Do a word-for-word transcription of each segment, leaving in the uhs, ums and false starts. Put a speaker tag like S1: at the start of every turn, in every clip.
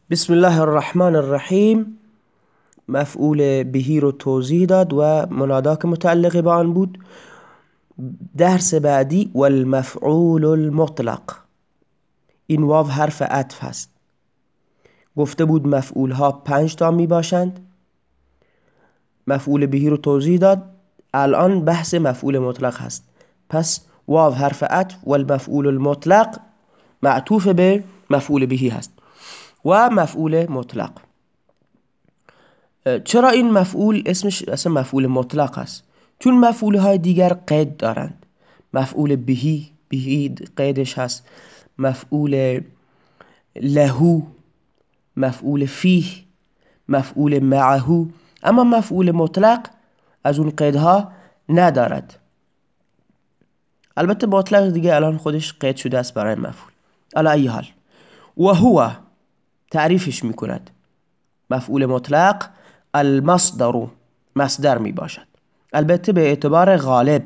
S1: بسم الله الرحمن الرحیم. مفعول بهی رو توضیح داد و منادا که متعلق به آن بود. درس بعدی والمفعول المطلق، این واو حرف عطف هست. گفته بود مفعول ها پنج تا می باشند. مفعول بهی رو توضیح داد، الان بحث مفعول مطلق هست. پس واو حرف عطف والمفعول المطلق معطوف به مفعول بهی هست و مفعول مطلق. چرا این مفعول اسمش اصلا مفعول مطلق است؟ چون مفعول های دیگر قید دارند. مفعول بهی بهی قیدش هست، مفعول لهو، مفعول فیه، مفعول معهو. اما مفعول مطلق از اون قیدها ندارد. البته مطلق دیگه الان خودش قید شده است برای مفعول. علی ای حال، و هو تعریفش میکند. مفعول مطلق المصدر، مصدر می باشد، البته به اعتبار غالب،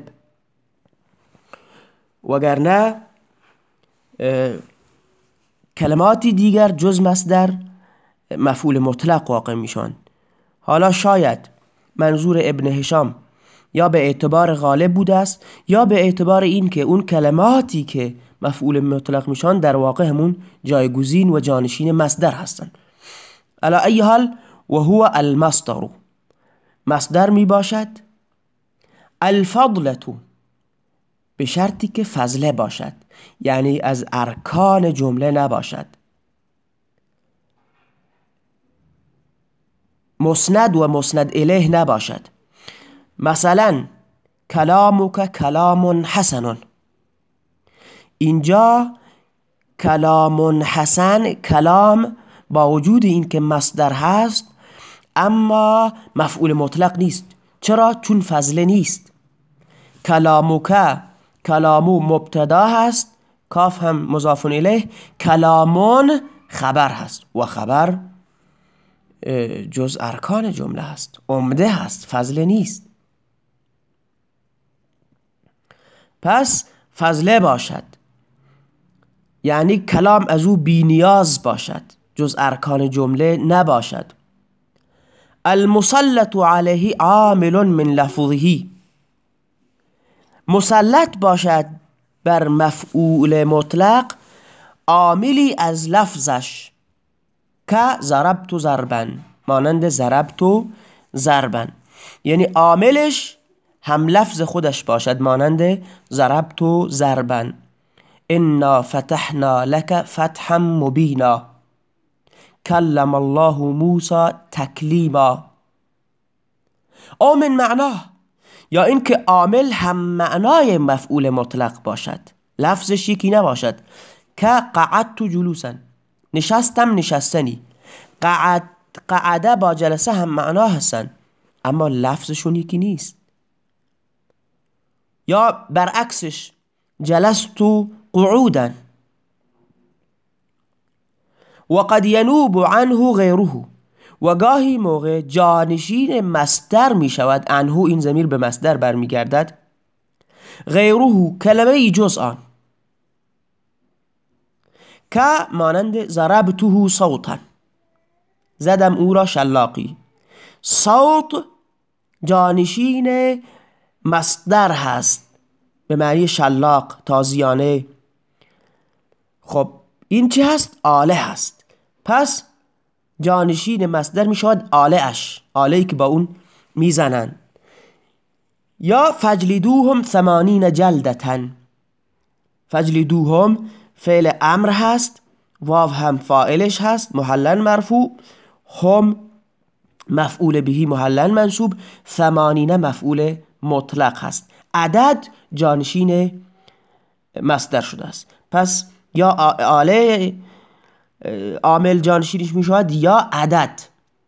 S1: وگرنه کلماتی دیگر جز مصدر مفعول مطلق واقع میشن. حالا شاید منظور ابن هشام یا به اعتبار غالب بوده است یا به اعتبار این که اون کلماتی که مفعول مطلق میشن در واقع همون جایگزین و جانشین مصدر هستند. علی ای حال، و هو المصدر، مصدر می باشد. الفضلة، به شرطی که فضله باشد، یعنی از ارکان جمله نباشد. مسند و مسند الیه نباشد. مثلا کلامک کلام حسن، اینجا کلام حسن، کلام با وجود این که مصدر هست اما مفعول مطلق نیست. چرا؟ چون فضله نیست. کلامک، کلامو مبتدا هست، کاف هم مضاف الیه، کلامون خبر هست و خبر جز ارکان جمله هست، عمده هست، فضله نیست. پس فضله باشد یعنی کلام از او بی نیاز باشد، جز ارکان جمله نباشد. المسلط علیه عامل من لفظه، مسلط باشد بر مفعول مطلق عاملی از لفظش، که ضربت ضربا، مانند ضربت ضربا، یعنی عاملش هم لفظ خودش باشد، مانند ضربت ضربا. انا فتحنا لك فتحا مبینا، کلم الله موسی تکلیما. او من معناه، یا اینکه عامل هم معنای مفعول مطلق باشد، لفظش یکی نباشد. که قعدت جلوسا، نشستم نشستنی. قعد قعده با جلسه هم معنا هستن اما لفظشون یکی نیست. یا برعکسش جلست قعودا. و قد ینوب عنه غیره، و گاهی موقع جانشین مصدر می شود. عنه، این ضمیر به مصدر برمی گردد. غیره، کلمه جز آن، که مانند ضربته صوتا، زدم او را شلاقی. صوت جانشین مصدر هست به معنی شلاق، تازیانه. خب این چه هست؟ آله هست. پس جانشین مصدر می شود آله اش، آلهی که با اون میزنن. یا فجلدوهم ثمانین جلدتن، فجلدوهم فعل امر هست، واو هم فاعلش هست محلن مرفوع، هم مفعول بهی محلن منصوب، ثمانین مفعول مطلق هست. عدد جانشین مصدر شده است. پس یا آله عامل جانشینش می شود یا عدد.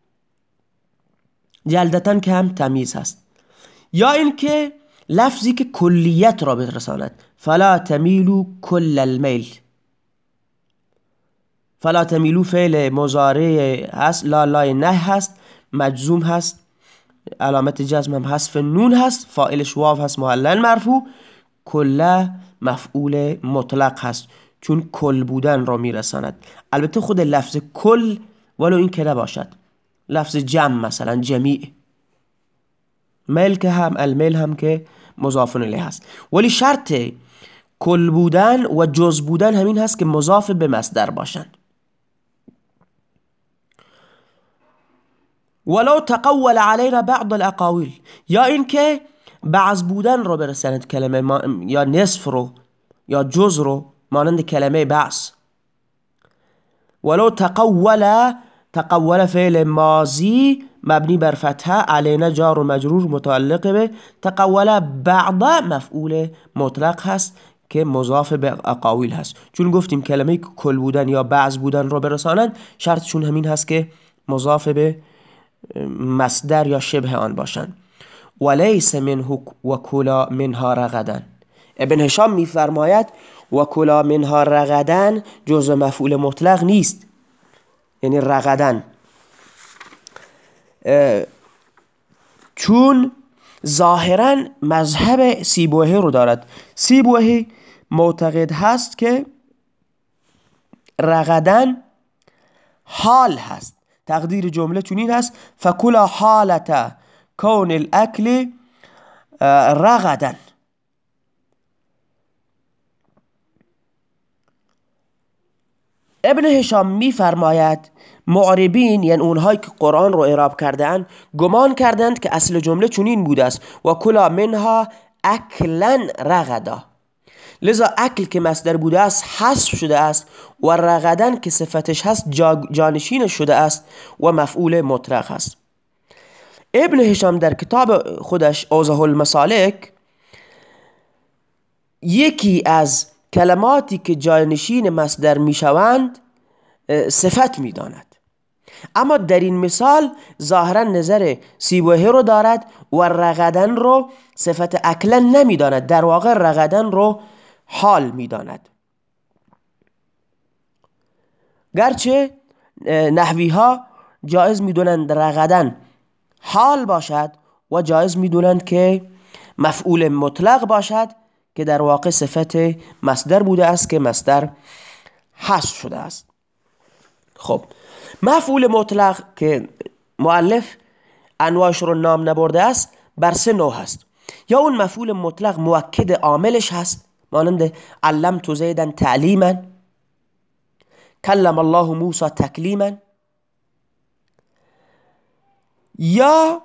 S1: جلدتن که هم تمیز هست. یا اینکه لفظی که کلیت را برساند. فلا تمیلو کل المیل، فلا تمیلو فعل مضارع هست، لا لای نه هست، مجزوم هست، علامت جزم هم حذف نون هست، فاعلش واو هست محلن مرفوع. کل مفعول مطلق هست چون کل بودن را میرساند. البته خود لفظ کل ولو این که نباشد. لفظ جمع مثلا جمیع، میل که هم المیل هم که مضاف الیه هست، ولی شرط کل بودن و جز بودن همین هست که مضاف به مصدر باشند. ولو تقول علینا بعض الاقاویل، یا این که بعض بودن رو برسند کلمه ما، یا نصف رو یا جز رو، مانند کلمه بعض. ولو تقول، تقول فعل ماضی مبنی بر فتحه، علینا جار و مجرور متعلق به تقول، بعض مفعول مطلق هست که مضاف به اقاویل هست. چون گفتیم کلمه کل بودن یا بعض بودن رو برسانند شرطشون همین هست که مضاف به مصدر یا شبه آن باشند. ولیس منه و کلا منها رغدن. ابن هشام میفرماید و کلا منها رغدن جزء مفعول مطلق نیست، یعنی رغدن، چون ظاهرا مذهب سیبویه رو دارد. سیبویه معتقد هست که رغدن حال هست. تقدیر جمله چنین هست: فکلا حالت کون الاکل رغدن. ابن هشام می فرماید معربین، یعنی اونهایی که قرآن رو اعراب کردند، گمان کردند که اصل جمله چنین بوده است: و کلا منها اکلا رغدا. لذا اکل که مصدر بوده است حذف شده است و رغدن که صفتش هست جا جانشین شده است و مفعول مطلق است. ابن هشام در کتاب خودش اوضح المسالک یکی از کلماتی که جانشین مصدر می شوند صفت می داند، اما در این مثال ظاهرا نظر سیبویه رو دارد و رغدن رو صفت اکلا نمی داند، در واقع رغدن رو حال می داند. گرچه نحوی ها جایز می دونند رغدن حال باشد و جایز می دونند که مفعول مطلق باشد که در واقع صفت مصدر بوده است که مصدر حذف شده است. خب مفعول مطلق که مؤلف انواعش رو نام نبرده است بر سه نوع هست. یا اون مفعول مطلق مؤکد عاملش هست، مانند علمت زیدا تعلیما، کلم الله موسی تکلیما. یا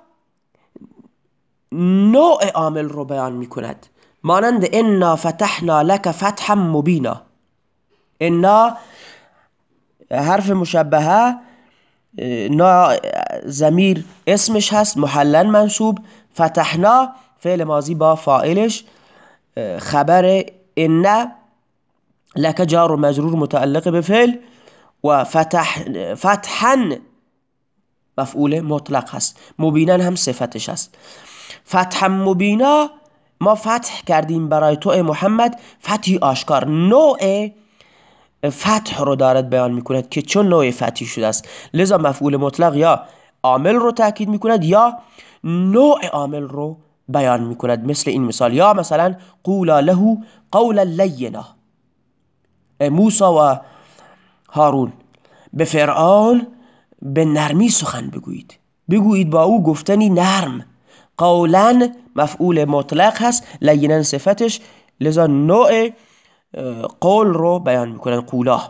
S1: نوع عامل رو بیان می کند، مانند انا فتحنا لك فتحا مبینا. انا حرف مشبهه، نا ضمیر اسمش هست محلن منصوب، فتحنا فعل ماضی با فاعلش، خبر ان لك جار و مجرور متعلق به فعل، و فتح فتحا مفعول مطلق هست، مبینا هم صفتش هست. فتحا مبینا، ما فتح کردیم برای تو محمد، فتحی آشکار. نوع فتح رو دارد بیان میکند که چون نوع فتحی شده است، لذا مفعول مطلق یا عامل رو تاکید میکند یا نوع عامل رو بیان میکند. مثل این مثال: یا مثلا قولا له قولا لینا. موسی و هارون به فرعون به نرمی سخن بگویید، بگویید با او گفتنی نرم. قولا مفعول مطلق هست، لینا صفتش، لذا نوع قول رو بیان میکنن. قولا.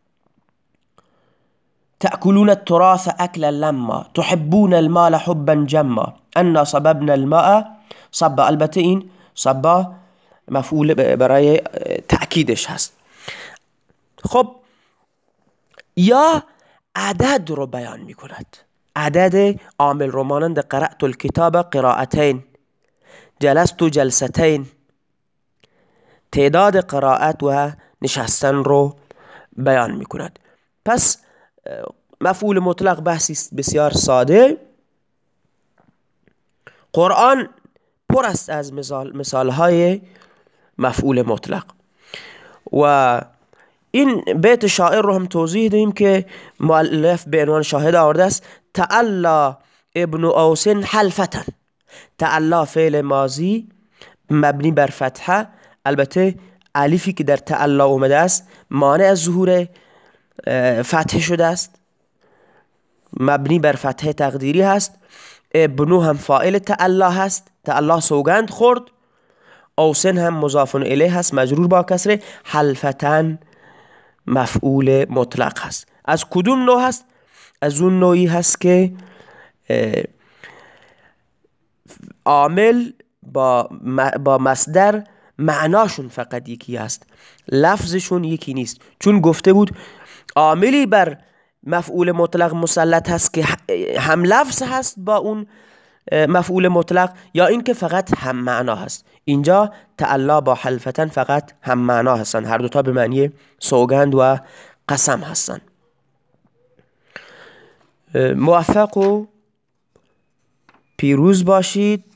S1: تأکلون التراث اکلا لما، تحبون المال حبا جما، انا صببنا الماء صبا. البته این صبا مفعول برای تأکیدش هست. خب یا عدد رو بیان میکند، عدد عامل رو، مانند قرأت الکتاب قراءتین، جلست جلستین. تعداد قرائت و نشستن رو بیان می کند. پس مفعول مطلق بحثی بسیار ساده. قرآن پر است از مثال مثال های مفعول مطلق. و این بیت شاعر رو هم توضیح دیم که مؤلف به عنوان شاهد آورده است: تعلا ابن اوس حلفتن. تعلا فعل ماضی مبنی بر فتحه، البته الفی که در تعلا اومده است مانع از ظهور فتح شده است. مبنی بر فتح تقدیری هست. ابنو هم فاعل تعلا هست، تعلا سوگند خورد. اوسن هم مضاف الیه هست مجرور با کسره. حلفتن مفعول مطلق هست. از کدوم نوع هست؟ از اون نوعی هست که عامل با با مصدر معناشون فقط یکی هست، لفظشون یکی نیست. چون گفته بود عاملی بر مفعول مطلق مسلط هست که هم لفظ هست با اون مفعول مطلق، یا اینکه فقط هم معنا هست. اینجا تعلا با حلفتن فقط هم معنا هستن، هر دوتا به معنی سوگند و قسم هستن. موفق و پیروز باشید.